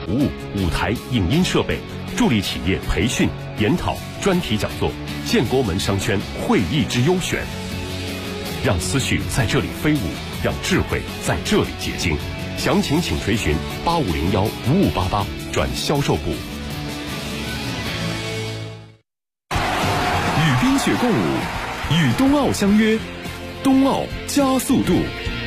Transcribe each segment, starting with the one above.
服务、舞台、影音设备，助力企业培训、研讨、专题讲座，建国门商圈会议之优选。让思绪在这里飞舞，让智慧在这里结晶。详情请垂询8501-5588转销售部。 与冰雪共舞，与冬奥相约，冬奥加速度。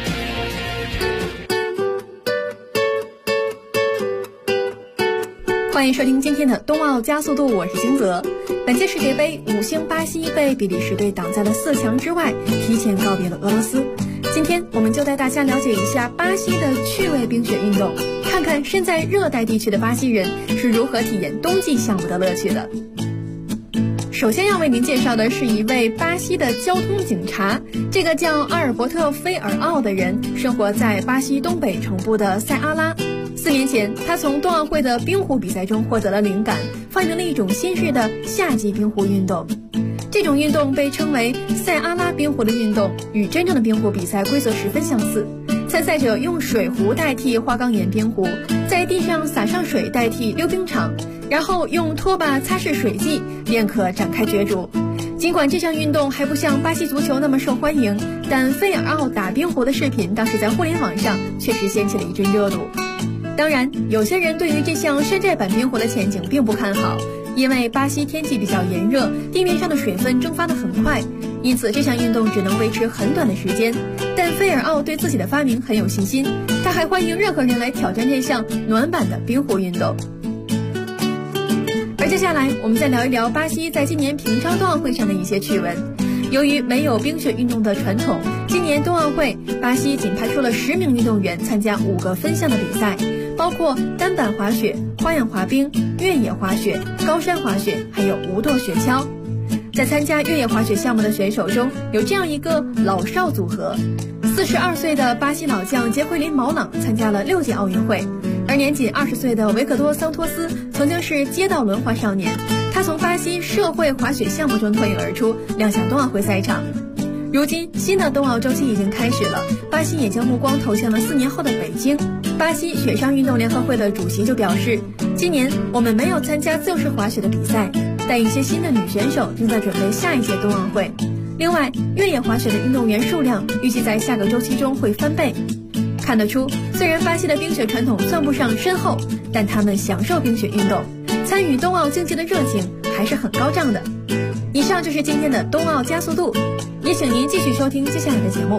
欢迎收听今天的冬奥加速度，我是金泽。本届世界杯，5星巴西被比利时队挡在了4强之外，提前告别了俄罗斯。今天我们就带大家了解一下巴西的趣味冰雪运动，看看身在热带地区的巴西人是如何体验冬季项目的乐趣的。首先要为您介绍的是一位巴西的交通警察，这个叫阿尔伯特·菲尔奥的人生活在巴西东北城部的塞阿拉。4年前，他从冬奥会的冰壶比赛中获得了灵感，发明了一种新式的夏季冰壶运动。这种运动被称为塞阿拉冰壶的运动，与真正的冰壶比赛规则十分相似。参赛者用水壶代替花岗岩冰壶，在地上洒上水代替溜冰场，然后用拖把擦拭水迹，便可展开角逐。尽管这项运动还不像巴西足球那么受欢迎，但菲尔奥打冰壶的视频当时在互联网上确实掀起了一阵热度。当然，有些人对于这项山寨版冰壶的前景并不看好，因为巴西天气比较炎热，地面上的水分蒸发得很快，因此这项运动只能维持很短的时间。但菲尔奥对自己的发明很有信心，他还欢迎任何人来挑战这项暖版的冰壶运动。而接下来我们再聊一聊巴西在今年平昌冬奥会上的一些趣闻。由于没有冰雪运动的传统，今年冬奥会巴西仅派出了10名运动员参加5个分项的比赛，包括单板滑雪、花样滑冰、越野滑雪、高山滑雪，还有无舵雪橇。在参加越野滑雪项目的选手中，有这样一个老少组合：42岁的巴西老将杰奎琳·毛朗参加了6届奥运会，而年仅20岁的维克多·桑托斯曾经是街道轮滑少年，他从巴西社会滑雪项目中脱颖而出，亮相冬奥会赛场。如今新的冬奥周期已经开始了，巴西也将目光投向了4年后的北京。巴西雪上运动联合会的主席就表示，今年我们没有参加自由式滑雪的比赛，但一些新的女选手正在准备下一届冬奥会。另外，越野滑雪的运动员数量预计在下个周期中会翻倍。看得出，虽然巴西的冰雪传统算不上深厚，但他们享受冰雪运动，参与冬奥竞技的热情还是很高涨的。以上就是今天的冬奥加速度，也请您继续收听接下来的节目。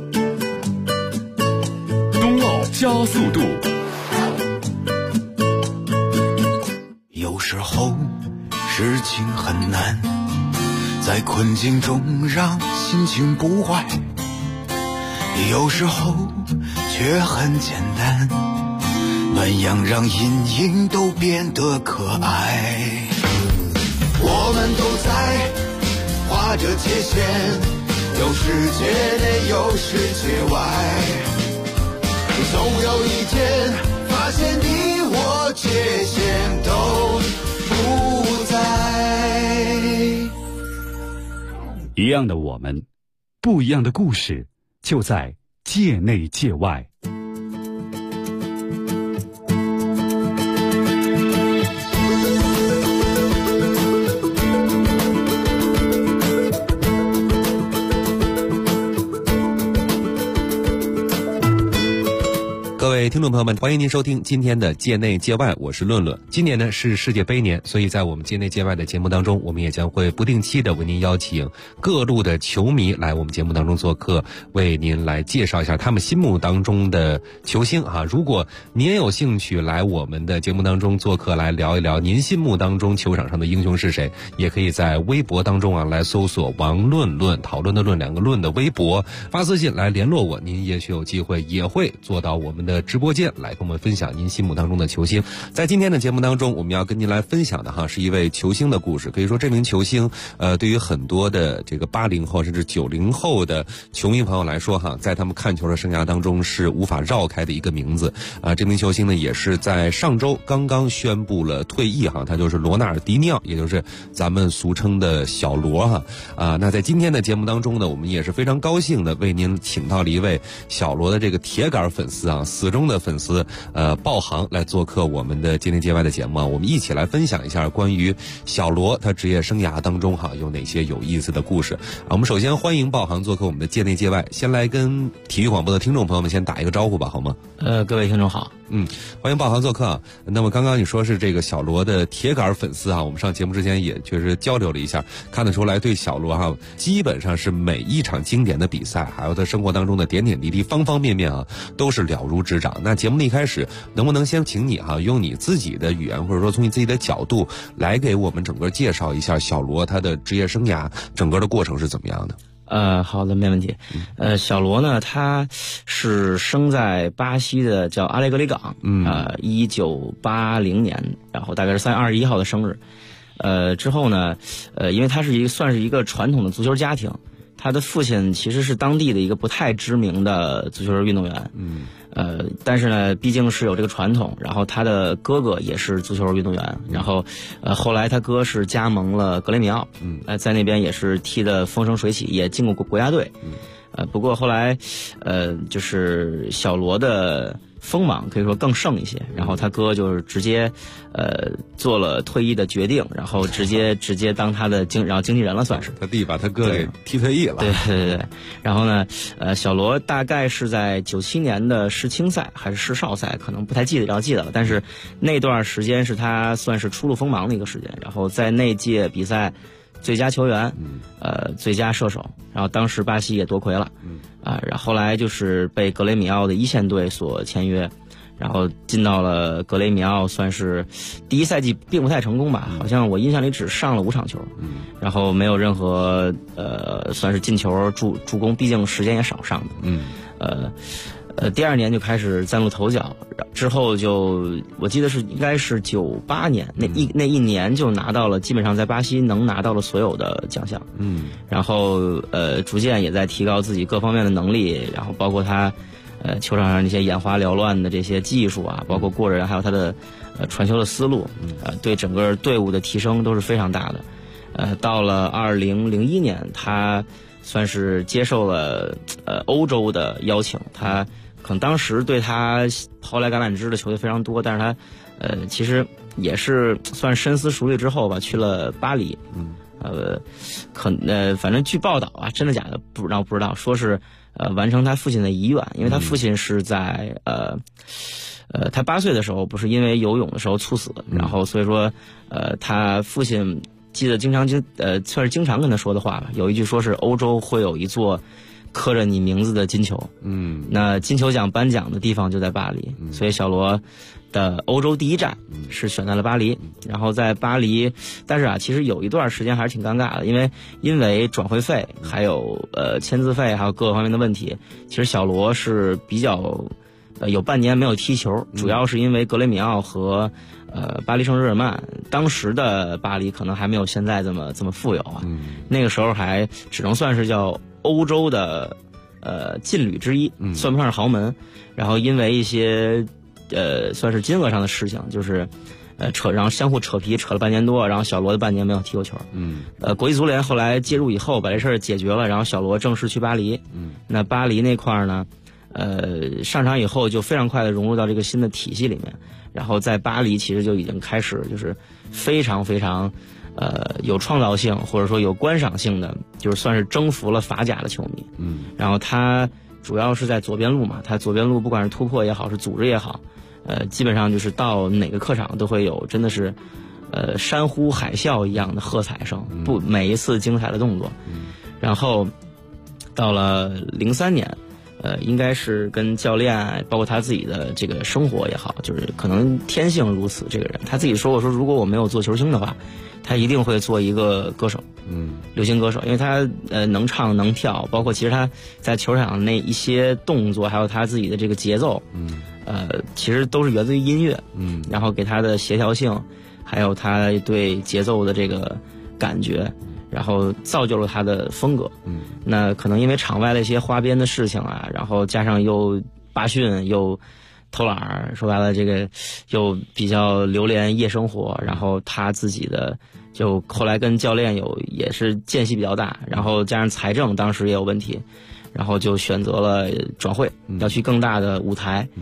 冬奥加速度。 有时候事情很难，在困境中让心情不坏，有时候却很简单，那样让阴影都变得可爱。我们都在画着界限，有世界内有世界外，总有一天发现你我界限都不在。 一样的我们，不一样的故事，就在界内界外。 各位听众朋友们，欢迎您收听今天的界内界外，我是论论。今年呢是世界杯年，所以在我们界内界外的节目当中，我们也将会不定期的为您邀请各路的球迷来我们节目当中做客，为您来介绍一下他们心目当中的球星啊。如果您有兴趣来我们的节目当中做客，来聊一聊您心目当中球场上的英雄是谁，也可以在微博当中啊来搜索王论论，讨论的论2个论的微博，发私信来联络我，您也许有机会也会做到我们的直播间来跟我们分享您心目当中的球星。在今天的节目当中，我们要跟您来分享的是一位球星的故事。可以说这名球星对于很多的这个80后甚至90后的球迷朋友来说在他们看球的生涯当中是无法绕开的一个名字这名球星呢也是在上周刚刚宣布了退役他就是罗纳尔迪尼奥，也就是咱们俗称的小罗那在今天的节目当中呢，我们也是非常高兴的为您请到了一位小罗的这个铁杆粉丝死忠的的粉丝鲍航来做客我们的界内界外的节目啊，我们一起来分享一下关于小罗他职业生涯当中有哪些有意思的故事啊。我们首先欢迎鲍航做客我们的界内界外，先来跟体育广播的听众朋友们先打一个招呼吧，好吗？ 各位听众好。 欢迎鲍航做客啊。那么刚刚你说是这个小罗的铁杆粉丝啊，我们上节目之前也确实交流了一下，看得出来对小罗基本上是每一场经典的比赛，还有他生活当中的点点滴滴方方面面都是了如指掌。那节目的一开始，能不能先请你用你自己的语言，或者说从你自己的角度来给我们整个介绍一下小罗他的职业生涯整个的过程是怎么样的？ 好的，没问题。小罗呢，他是生在巴西的叫阿雷格里港，1980年，然后大概是3月21号的生日。之后呢，因为他是算是一个传统的足球家庭，他的父亲其实是当地的一个不太知名的足球运动员。但是呢，毕竟是有这个传统，然后他的哥哥也是足球运动员，然后后来他哥是加盟了格雷米奥，在那边也是踢得风生水起，也进过国家队。不过后来就是小罗的锋芒可以说更盛一些，然后他哥就是直接做了退役的决定，然后直接当他的经纪人了，算是他弟把他哥给踢退役了。 对。然后呢，小罗大概是在97年的世青赛还是世少赛，可能不太记得了，但是那段时间是他算是初露锋芒的一个时间，然后在那届比赛最佳球员，最佳射手，然后当时巴西也夺魁了，然后后来就是被格雷米奥的一线队所签约，然后进到了格雷米奥，算是第一赛季并不太成功吧，好像我印象里只上了5场球，然后没有任何算是进球助攻，毕竟时间也少上的，第2年就开始崭露头角，之后就我记得应该是98年那一年就拿到了基本上在巴西能拿到了所有的奖项，然后逐渐也在提高自己各方面的能力，然后包括他球场上那些眼花缭乱的这些技术啊，包括过人，还有他的传球的思路，对整个队伍的提升都是非常大的。到了2001年，他算是接受了欧洲的邀请，他可能当时对他抛来橄榄枝的球队非常多，但是他其实也是算深思熟虑之后吧，去了巴黎。反正据报道啊，真的假的不知道，说是完成他父亲的遗愿，因为他父亲是在他8岁的时候不是因为游泳的时候猝死，然后所以说他父亲记得算是经常跟他说的话吧，有一句说是欧洲会有一座刻着你名字的金球，那金球奖颁奖的地方就在巴黎，所以小罗的欧洲第一站是选在了巴黎，然后在巴黎，但是其实有一段时间还是挺尴尬的，因为转会费还有签字费还有各个方面的问题，其实小罗是比较有半年没有踢球，主要是因为格雷米奥和巴黎圣日耳曼，当时的巴黎可能还没有现在这么富有啊，那个时候还只能算是叫欧洲的劲旅之一，算不上是豪门，然后因为一些算是金额上的事情，就是然后相互扯皮扯了半年多，然后小罗的半年没有踢过球。国际足联后来介入以后把这事儿解决了，然后小罗正式去巴黎。那巴黎那块儿呢，上场以后就非常快的融入到这个新的体系里面，然后在巴黎其实就已经开始就是非常非常有创造性或者说有观赏性的，就是算是征服了法甲的球迷。然后他主要是在左边路嘛，他左边路不管是突破也好是组织也好，基本上就是到哪个客场都会有真的是山呼海啸一样的喝彩声，每一次精彩的动作。然后到了03年，应该是跟教练包括他自己的这个生活也好，就是可能天性如此，这个人他自己说过，说如果我没有做球星的话，他一定会做一个歌手，流行歌手，因为他能唱能跳，包括其实他在球场那一些动作，还有他自己的这个节奏，其实都是源自于音乐，然后给他的协调性，还有他对节奏的这个感觉，然后造就了他的风格。那可能因为场外的一些花边的事情啊，然后加上又罢训又偷懒儿，说白了这个又比较流连夜生活，然后他自己的就后来跟教练也是间隙比较大，然后加上财政当时也有问题，然后就选择了转会，要去更大的舞台。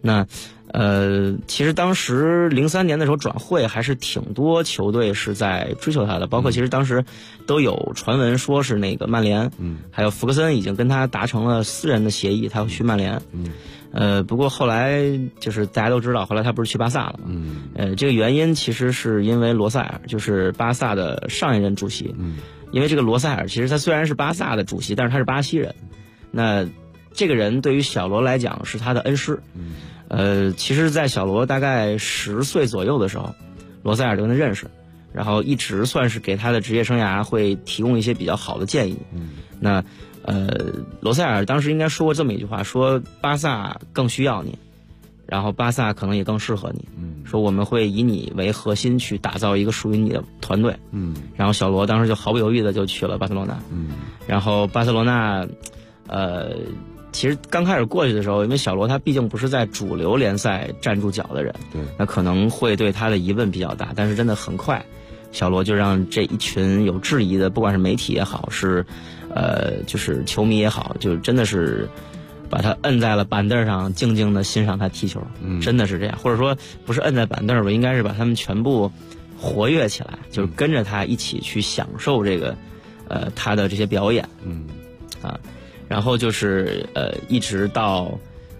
那其实当时03年的时候转会还是挺多球队是在追求他的，包括其实当时都有传闻说是那个曼联，还有福克森已经跟他达成了私人的协议，他要去曼联。不过后来就是大家都知道，后来他不是去巴萨了嘛？这个原因其实是因为罗塞尔，就是巴萨的上一任主席。因为这个罗塞尔其实他虽然是巴萨的主席，但是他是巴西人。那这个人对于小罗来讲是他的恩师。其实在小罗大概10岁左右的时候，罗塞尔就跟他认识，然后一直算是给他的职业生涯会提供一些比较好的建议。那罗塞尔当时应该说过这么一句话，说巴萨更需要你，然后巴萨可能也更适合你。说我们会以你为核心去打造一个属于你的团队。然后小罗当时就毫不犹豫的就去了巴塞罗那。然后巴塞罗那其实刚开始过去的时候，因为小罗他毕竟不是在主流联赛站住脚的人，对，那可能会对他的疑问比较大。但是真的很快，小罗就让这一群有质疑的，不管是媒体也好，是就是球迷也好，就真的是把他摁在了板凳上，静静的欣赏他踢球。真的是这样，或者说不是摁在板凳吧，应该是把他们全部活跃起来，就是跟着他一起去享受这个他的这些表演。然后就是一直到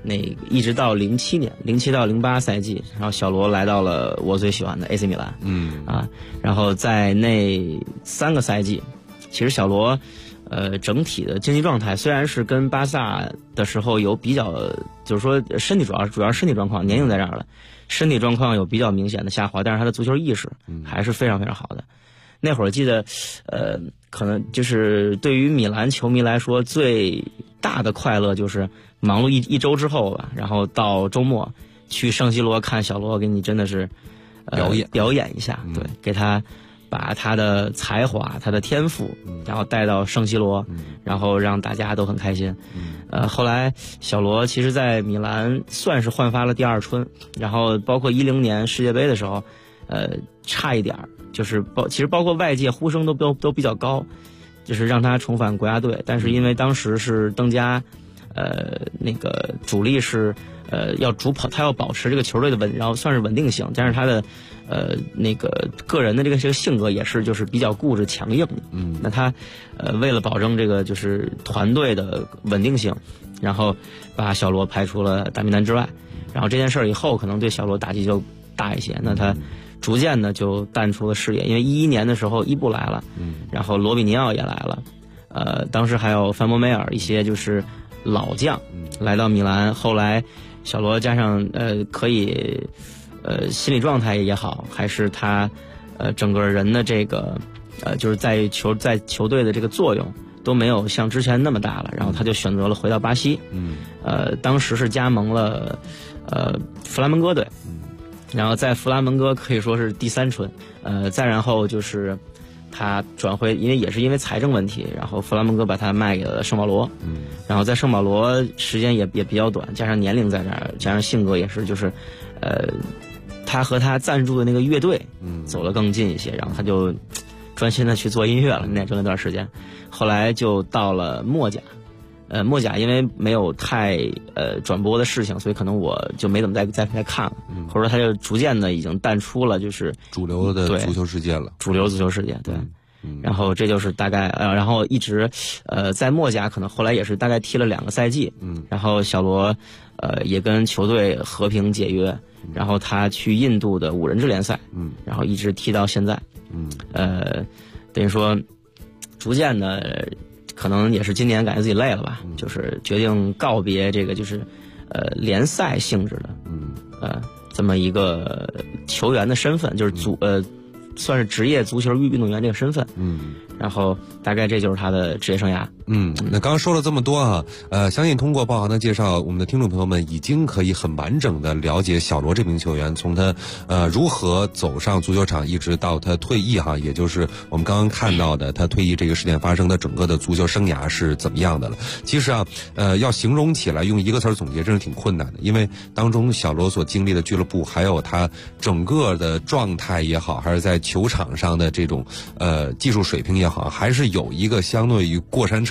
07年，07到08赛季，然后小罗来到了我最喜欢的 AC 米兰。然后在那3个赛季，其实小罗整体的竞技状态虽然是跟巴萨的时候有比较，就是说身体主要是身体状况，年龄在这儿了，身体状况有比较明显的下滑，但是他的足球意识还是非常非常好的。那会儿记得可能就是对于米兰球迷来说最大的快乐就是忙碌一周之后吧，然后到周末去圣西罗看小罗给你真的是表演一下。对，给他把他的才华他的天赋然后带到圣西罗，然后让大家都很开心。后来小罗其实在米兰算是焕发了第二春，然后包括10年世界杯的时候差一点就是其实包括外界呼声都比较高，就是让他重返国家队，但是因为当时是登加那个主力是要主跑，他要保持这个球队的然后算是稳定性，但是他的那个个人的这个性格也是就是比较固执强硬。那他为了保证这个就是团队的稳定性，然后把小罗排除了大名单之外。然后这件事以后可能对小罗打击就大一些，那他逐渐的就淡出了视野。因为11年的时候伊布来了，然后罗比尼奥也来了，当时还有范博梅尔一些就是老将来到米兰。后来小罗加上可以心理状态也好，还是他整个人的这个就是在球队的这个作用都没有像之前那么大了，然后他就选择了回到巴西。当时是加盟了弗拉门戈队。然后在弗拉门戈可以说是第3春。再然后就是他转会，因为财政问题，然后弗拉门戈把他卖给了圣保罗。然后在圣保罗时间也比较短，加上年龄在这儿，加上性格也是就是他和他赞助的那个乐队走得更近一些，然后他就专心的去做音乐了那段时间。后来就到了墨甲。墨甲因为没有太转播的事情，所以可能我就没怎么再看了，或者说他就逐渐的已经淡出了就是主流的足球世界了。主流足球世界，对。然后这就是大概然后一直在墨甲可能后来也是大概踢了2个赛季。然后小罗也跟球队和平解约，然后他去印度的5人制联赛，然后一直踢到现在。等于说逐渐的可能也是今年感觉自己累了吧，就是决定告别这个就是联赛性质的这么一个球员的身份，就是算是职业足球运动员这个身份。然后大概这就是他的职业生涯。 那刚刚说了这么多啊，相信通过包含的介绍，我们的听众朋友们已经可以很完整的了解小罗这名球员，从他如何走上足球场，一直到他退役哈，也就是我们刚刚看到的他退役这个事件发生的整个的足球生涯是怎么样的了。其实啊，要形容起来用一个词总结真是挺困难的，因为当中小罗所经历的俱乐部，还有他整个的状态也好，还是在球场上的这种技术水平也好，还是有一个相对于过山车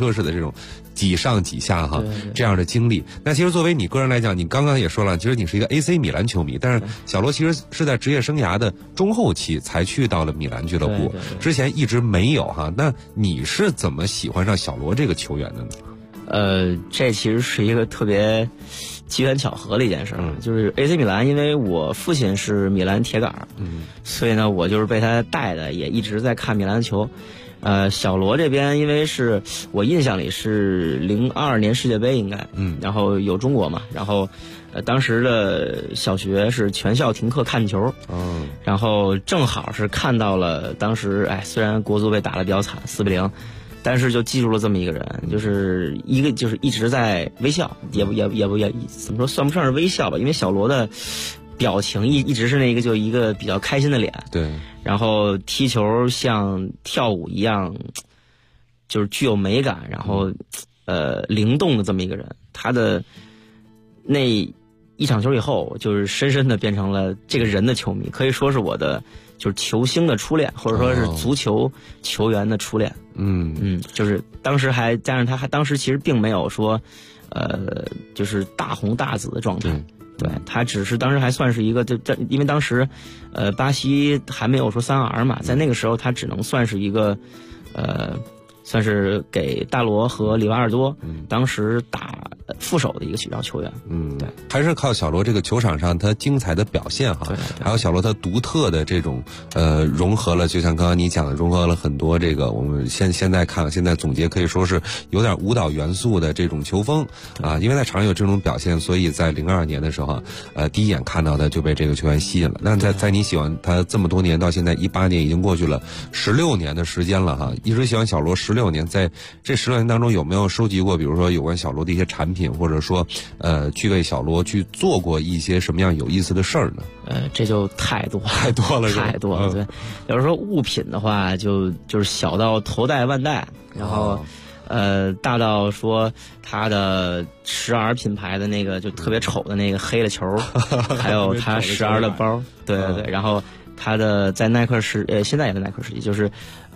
车式的这种几上几下哈， 对对这样的经历。那其实作为你个人来讲，你刚刚也说了，其实你是一个 AC 米兰球迷，但是小罗其实是在职业生涯的中后期才去到了米兰俱乐部，之前一直没有哈。那你是怎么喜欢上小罗这个球员的呢？ 这其实是一个特别机缘巧合的一件事，就是 AC 米兰，因为我父亲是米兰铁杆，所以呢，我就是被他带的，也一直在看米兰的球。小罗这边，因为是我印象里是02年世界杯应该，然后有中国嘛，然后当时的小学是全校停课看球，然后正好是看到了当时，虽然国足被打得比较惨，4-0。但是就记住了这么一个人，就是一直在微笑，也怎么说，算不上是微笑吧，因为小罗的表情一直是那个就一个比较开心的脸， 对， 然后踢球像跳舞一样，就是具有美感，然后灵动的这么一个人。他的那一场球以后，就是深深的变成了这个人的球迷，可以说是我的就是球星的初恋，或者说是足球球员的初恋。就是当时还加上他当时其实并没有说，就是大红大紫的状态。对，他只是当时还算是一个，因为当时，巴西还没有说3R 嘛，在那个时候他只能算是一个，算是给大罗和里瓦尔多当时打副手的一个主要球员。对， 还是靠小罗这个球场上他精彩的表现哈， 对， 还有小罗他独特的这种融合了，就像刚刚你讲的，融合了很多这个我们现在总结可以说是有点舞蹈元素的这种球风啊，因为在场上有这种表现，所以在02年的时候第一眼看到的就被这个球员吸引了。那在你喜欢他这么多年，到现在18年已经过去了16年的时间了哈，一直喜欢小罗16年，在这16年当中有没有收集过比如说有关小罗的一些产品，或者说去为小罗去做过一些什么样有意思的事儿呢？ 这就太多了， 太多了。 对，要是说物品的话，就是小到头戴万代，然后大到说他的10R 品牌的那个就特别丑的那个黑的球，还有他10R 的包，对，然后他的在耐克现在也在耐克时期，就是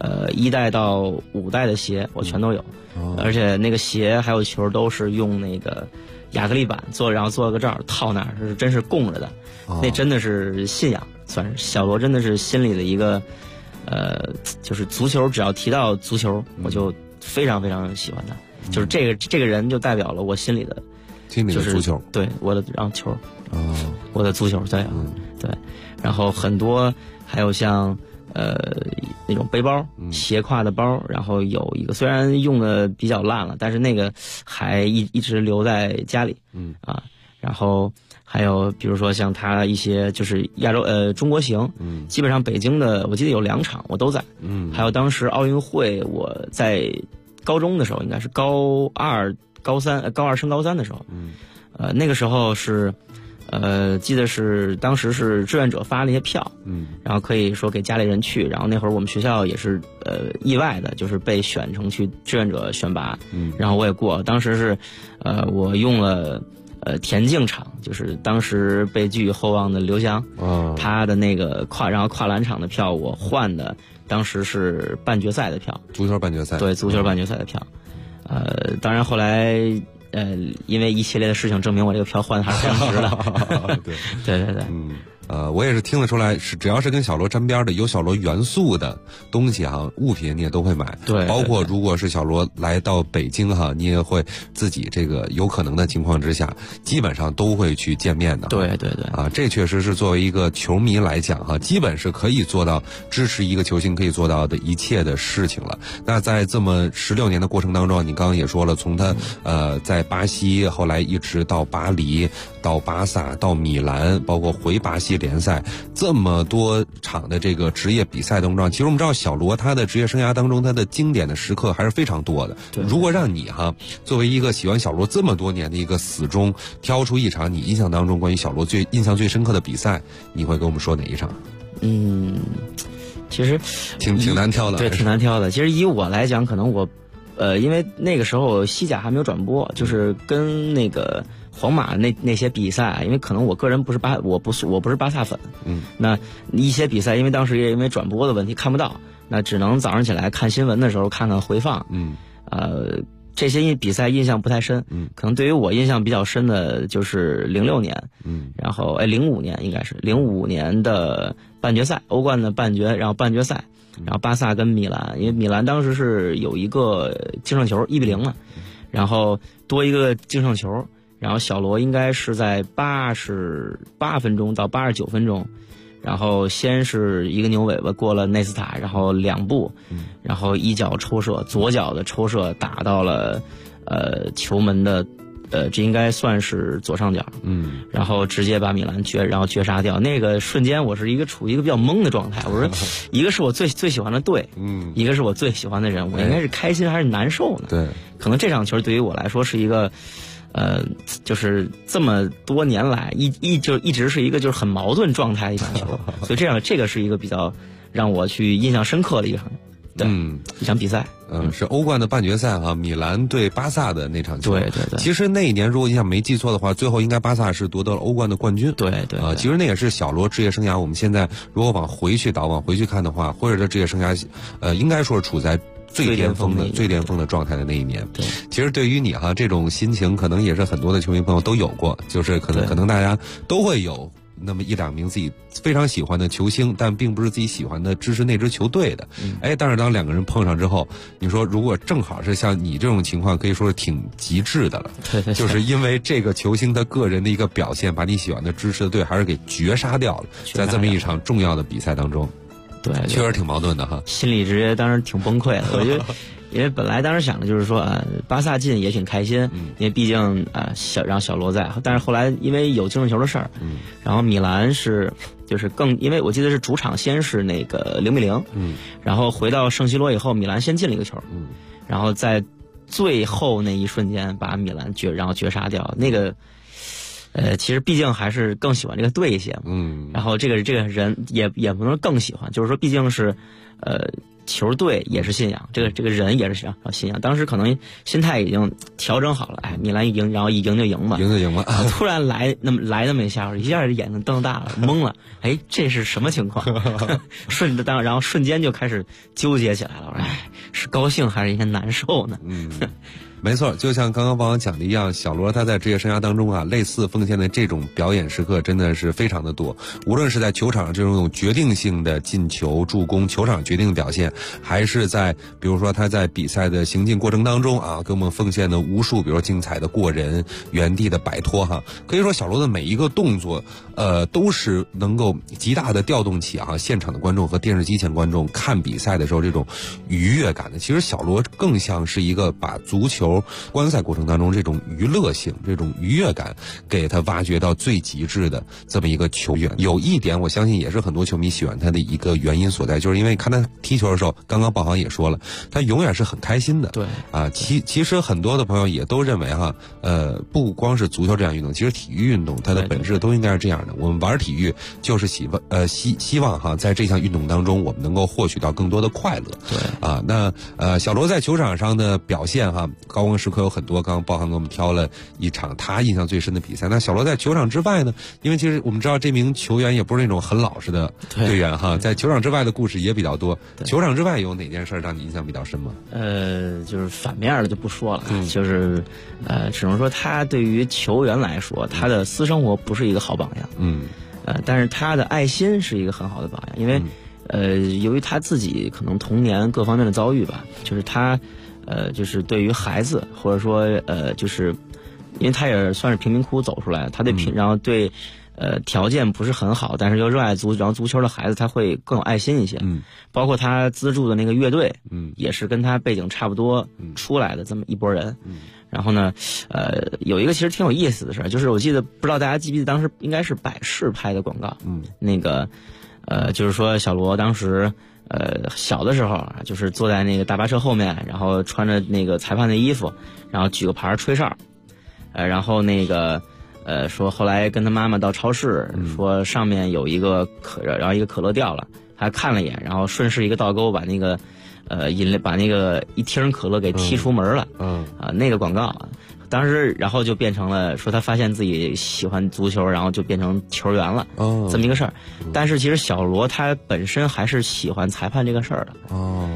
1代到5代的鞋我全都有，而且那个鞋还有球都是用那个亚克力板做，然后做了个罩套那儿，是真是供着的，那真的是信仰，算是小罗真的是心里的一个就是足球，只要提到足球，我就非常非常喜欢他，就是这个人就代表了我心里的足球， 对，我的球，我的足球，对，对，然后很多还有像那种背包，斜挎的包，然后有一个虽然用的比较烂了，但是那个还一直留在家里，然后还有比如说像他一些就是中国行，基本上北京的我记得有2场我都在，还有当时奥运会我在高中的时候，应该是高二升高三的时候，那个时候是记得是当时是志愿者发了一些票，然后可以说给家里人去，然后那会儿我们学校也是意外的就是被选成去志愿者选拔，然后我也过，当时是我用了田径场，就是当时被寄予厚望的刘翔，他的那个跨栏场的票我换的当时是半决赛的票， 足球半决赛， 对，足球半决赛的票，当然后来因为一系列的事情证明我这个票换的还是非常值的，对， 我也是听得出来，只要是跟小罗沾边的有小罗元素的东西哈，物品你也都会买， 对， 包括如果是小罗来到北京哈，你也会自己这个有可能的情况之下，基本上都会去见面的， 对， 这确实是作为一个球迷来讲哈，基本是可以做到支持一个球星可以做到的一切的事情了。那在这么16年的过程当中，你刚刚也说了，从他在巴西，后来一直到巴黎，到巴萨，到米兰，包括回巴西联赛，这么多场的这个职业比赛当中，其实我们知道小罗他的职业生涯当中，他的经典的时刻还是非常多的。如果让你作为一个喜欢小罗这么多年的一个死忠，挑出一场你印象当中关于小罗印象最深刻的比赛，你会跟我们说哪一场？ 其实挺难挑的， 对，挺难挑的。其实以我来讲，可能我因为那个时候西甲还没有转播，就是跟那个皇马那些比赛，因为可能我个人我不是巴萨粉，那一些比赛因为当时也因为转播的问题看不到，那只能早上起来看新闻的时候看看回放， 这些比赛印象不太深。可能对于我印象比较深的就是06年，然后05年应该是05年的半决赛，欧冠的半决，然后半决赛，然后巴萨跟米兰，因为米兰当时是有一个净胜球1-0嘛，然后多一个净胜球，然后小罗应该是在88分钟到89分钟。然后先是一个牛尾巴过了内斯塔，然后2步，然后一脚抽射，左脚的抽射打到了球门的这应该算是左上角，然后直接把米兰绝杀掉。那个瞬间我是处于一个比较懵的状态，我说一个是我最喜欢的队，一个是我最喜欢的人，我应该是开心还是难受呢？对，可能这场球对于我来说是一个就是这么多年来一直是一个就是很矛盾状态的一场球，所以这个是一个比较让我去印象深刻的一场，一场比赛。 是欧冠的半决赛哈，米兰对巴萨的那场球。 对。 其实那一年如果印象没记错的话，最后应该巴萨是夺得了欧冠的冠军。 对。 其实那也是小罗职业生涯，我们现在如果往回去看的话，或者这职业生涯，应该说是处在最巅峰的状态的那一年。 对， 其实对于你哈，这种心情可能也是很多的球迷朋友都有过，就是可能大家都会有那么1-2名自己非常喜欢的球星，但并不是自己喜欢的支持那支球队的。但是当2个人碰上之后，你说如果正好是像你这种情况，可以说是挺极致的了。 对， 就是因为这个球星他个人的一个表现，把你喜欢的支持的队还是给绝杀掉了，在这么一场重要的比赛当中。 对， 确实挺矛盾的哈， 心里直接当时挺崩溃的。我觉得，因为本来当时想的就是说，巴萨进也挺开心，因为毕竟让小罗在。但是后来因为有净胜球的事儿，然后米兰就是因为我记得是主场先是那个0-0，然后回到圣西罗以后，米兰先进了一个球，然后在最后那一瞬间把米兰绝杀掉。那个。其实毕竟还是更喜欢这个队一些嘛，然后这个人也不能更喜欢，就是说毕竟是，球队也是信仰，这个人也是信仰。当时可能心态已经调整好了，米兰赢，然后一赢就赢吧，突然来那么一下眼睛瞪大了，懵了，这是什么情况？然后瞬间就开始纠结起来了，是高兴还是应该难受呢？ 没错，就像刚刚王讲的一样，小罗他在职业生涯当中啊，类似奉献的这种表演时刻真的是非常的多。无论是在球场上这种决定性的进球、助攻、球场决定的表现，还是在比如说他在比赛的行进过程当中啊，给我们奉献的无数，比如说精彩的过人、原地的摆脱哈。可以说小罗的每一个动作，都是能够极大的调动起现场的观众和电视机前观众看比赛的时候这种愉悦感的。其实小罗更像是一个把足球观赛过程当中这种娱乐性、这种愉悦感给他挖掘到最极致的这么一个球员。有一点我相信也是很多球迷喜欢他的一个原因所在，就是因为看他踢球的时候，刚刚宝航也说了，他永远是很开心的。 对其实很多的朋友也都认为不光是足球这样运动，其实体育运动它的本质都应该是这样的。我们玩体育就是希望在这项运动当中我们能够获取到更多的快乐。 对那小罗在球场上的表现高光时刻有很多，刚刚宝航给我们挑了一场他印象最深的比赛。那小罗在球场之外呢？因为其实我们知道这名球员也不是那种很老实的队员在球场之外的故事也比较多。球场之外有哪件事让你印象比较深吗？ 就是反面的就不说了，就是只能说他对于球员来说，他的私生活不是一个好榜样。但是他的爱心是一个很好的榜样，因为由于他自己可能童年各方面的遭遇吧，就是他就是对于孩子，或者说就是因为他也算是贫民窟走出来，他然后对条件不是很好，但是又热爱然后足球的孩子，他会更有爱心一些。包括他资助的那个乐队，也是跟他背景差不多出来的这么一拨人。然后呢，有一个其实挺有意思的事，就是我记得不知道大家记不记得，当时应该是百事拍的广告。那个就是说小罗当时小的时候就是坐在那个大巴车后面，然后穿着那个裁判的衣服，然后举个牌吹哨，然后那个说后来跟他妈妈到超市，说上面有一个然后一个可乐掉了，还看了一眼，然后顺势一个倒钩把那个把那个一听可乐给踢出门了。那个广告当时然后就变成了说他发现自己喜欢足球，然后就变成球员了。这么一个事儿。但是其实小罗他本身还是喜欢裁判这个事儿的。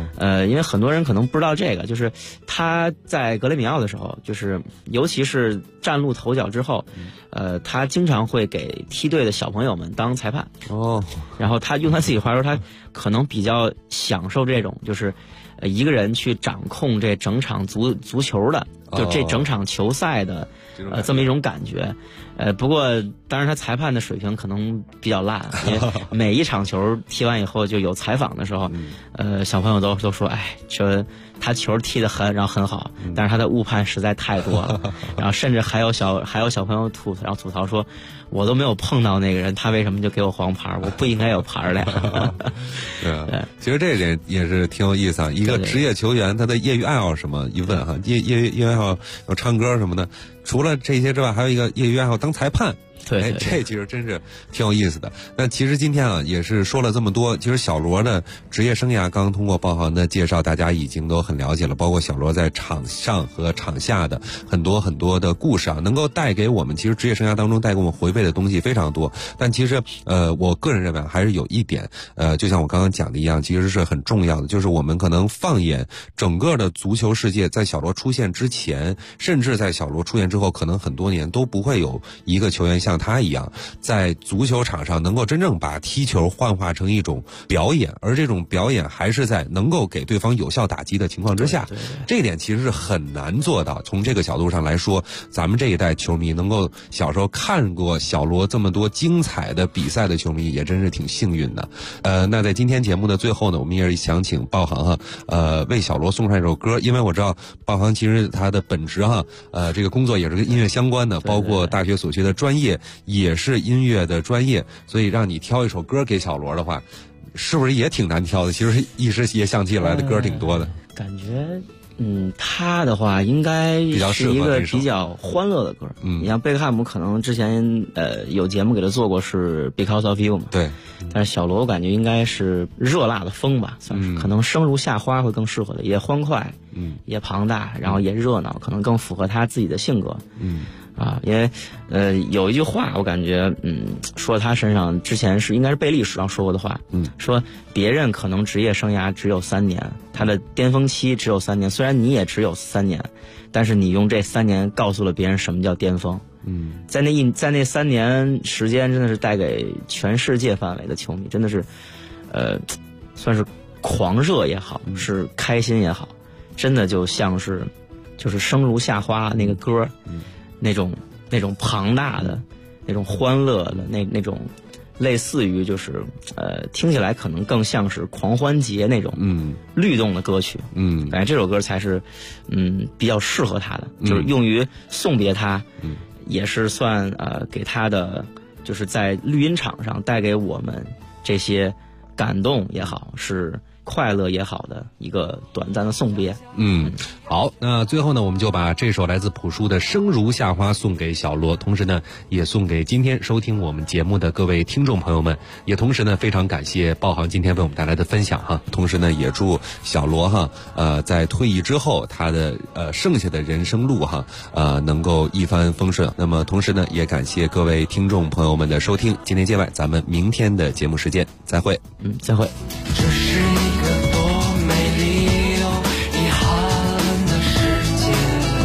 因为很多人可能不知道这个，就是他在格雷米奥的时候，就是尤其是崭露头角之后，他经常会给梯队的小朋友们当裁判。然后他用他自己话说，他可能比较享受这种，就是一个人去掌控这整场足球的，就这整场球赛的这么一种感觉。不过当然他裁判的水平可能比较烂，因为每一场球踢完以后就有采访的时候，小朋友都说，哎，说他球踢得很好，但是他的误判实在太多了。然后甚至还有小朋友吐槽说，我都没有碰到那个人，他为什么就给我黄牌？我不应该有牌的。 对，其实这一点也是挺有意思啊。一个职业球员他的业余爱好什么？一问哈，业余爱好有唱歌什么的。除了这些之外，还有一个业余爱好当裁判。 对， 这其实真是挺有意思的。那其实今天啊，也是说了这么多。其实小罗的职业生涯，刚刚通过鲍航的介绍，大家已经都很了解了。包括小罗在场上和场下的很多的故事啊，能够带给我们，其实职业生涯当中带给我们回味的东西非常多。但其实我个人认为还是有一点，就像我刚刚讲的一样，其实是很重要的，就是我们可能放眼整个的足球世界，在小罗出现之前，甚至在小罗出现之后，可能很多年都不会有一个球员像他一样，在足球场上能够真正把踢球幻化成一种表演，而这种表演还是在能够给对方有效打击的情况之下。这一点其实是很难做到。从这个角度上来说，咱们这一代球迷能够小时候看过小罗这么多精彩的比赛的球迷，也真是挺幸运的。那在今天节目的最后呢，我们也是想请鲍航为小罗送上一首歌，因为我知道鲍航其实他的本职这个工作也是跟音乐相关的，包括大学所学的专业也是音乐的专业，所以让你挑一首歌给小罗的话，是不是也挺难挑的？其实一时也想起来的歌挺多的。 感觉他的话应该是一个比较欢乐的歌。你像贝克汉姆可能之前有节目给他做过是 Because of You 嘛， 对。 但是小罗我感觉应该是热辣的风吧，算是可能生如夏花会更适合的，也欢快，也庞大，然后也热闹，可能更符合他自己的性格。因为有一句话我感觉说他身上之前应该是贝利时上说过的话，说别人可能职业生涯只有3年，他的巅峰期只有3年，虽然你也只有3年，但是你用这3年告诉了别人什么叫巅峰。在那3年时间，真的是带给全世界范围的球迷，真的是算是狂热也好，是开心也好，真的就像是就是生如夏花那个歌，那种庞大的那种欢乐的那种类似于就是听起来可能更像是狂欢节那种律动的歌曲。感觉这首歌才是比较适合他的，就是用于送别他，也是算给他的就是在绿茵场上带给我们这些感动也好，是快乐也好的一个短暂的送别。 好，那最后呢，我们就把这首来自朴树的《生如夏花》送给小罗，同时呢，也送给今天收听我们节目的各位听众朋友们，也同时呢，非常感谢鲍航今天为我们带来的分享同时呢，也祝小罗在退役之后他的剩下的人生路能够一帆风顺。那么同时呢，也感谢各位听众朋友们的收听，今天界外咱们明天的节目时间再会。 再会。 这是一个多美丽又遗憾的世界，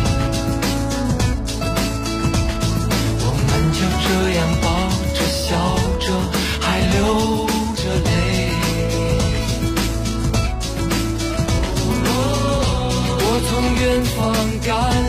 我们就这样抱着笑着还流着泪，我从远方赶